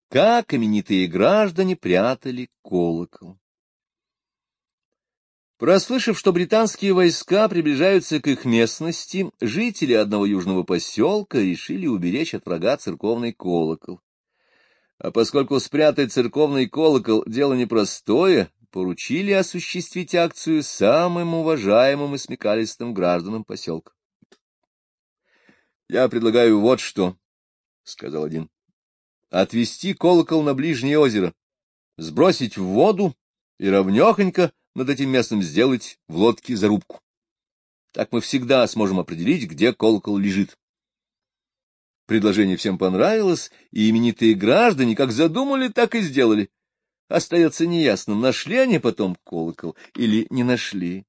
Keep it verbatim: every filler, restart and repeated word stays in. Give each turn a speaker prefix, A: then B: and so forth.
A: как именитые граждане прятали колокол. Прослышав, что британские войска приближаются к их местности, жители одного южного поселка решили уберечь от врага церковный колокол. А поскольку спрятать церковный колокол — дело непростое, поручили осуществить акцию самым уважаемым и смекалистым гражданам поселка. — Я предлагаю вот что, — сказал один, — отвести колокол на ближнее озеро, сбросить в воду и ровнёхонько над этим местом сделать в лодке зарубку. Так мы всегда сможем определить, где колокол лежит. Предложение всем понравилось, и именитые граждане как задумали, так и сделали. Остается неясным, нашли они потом колокол или не нашли.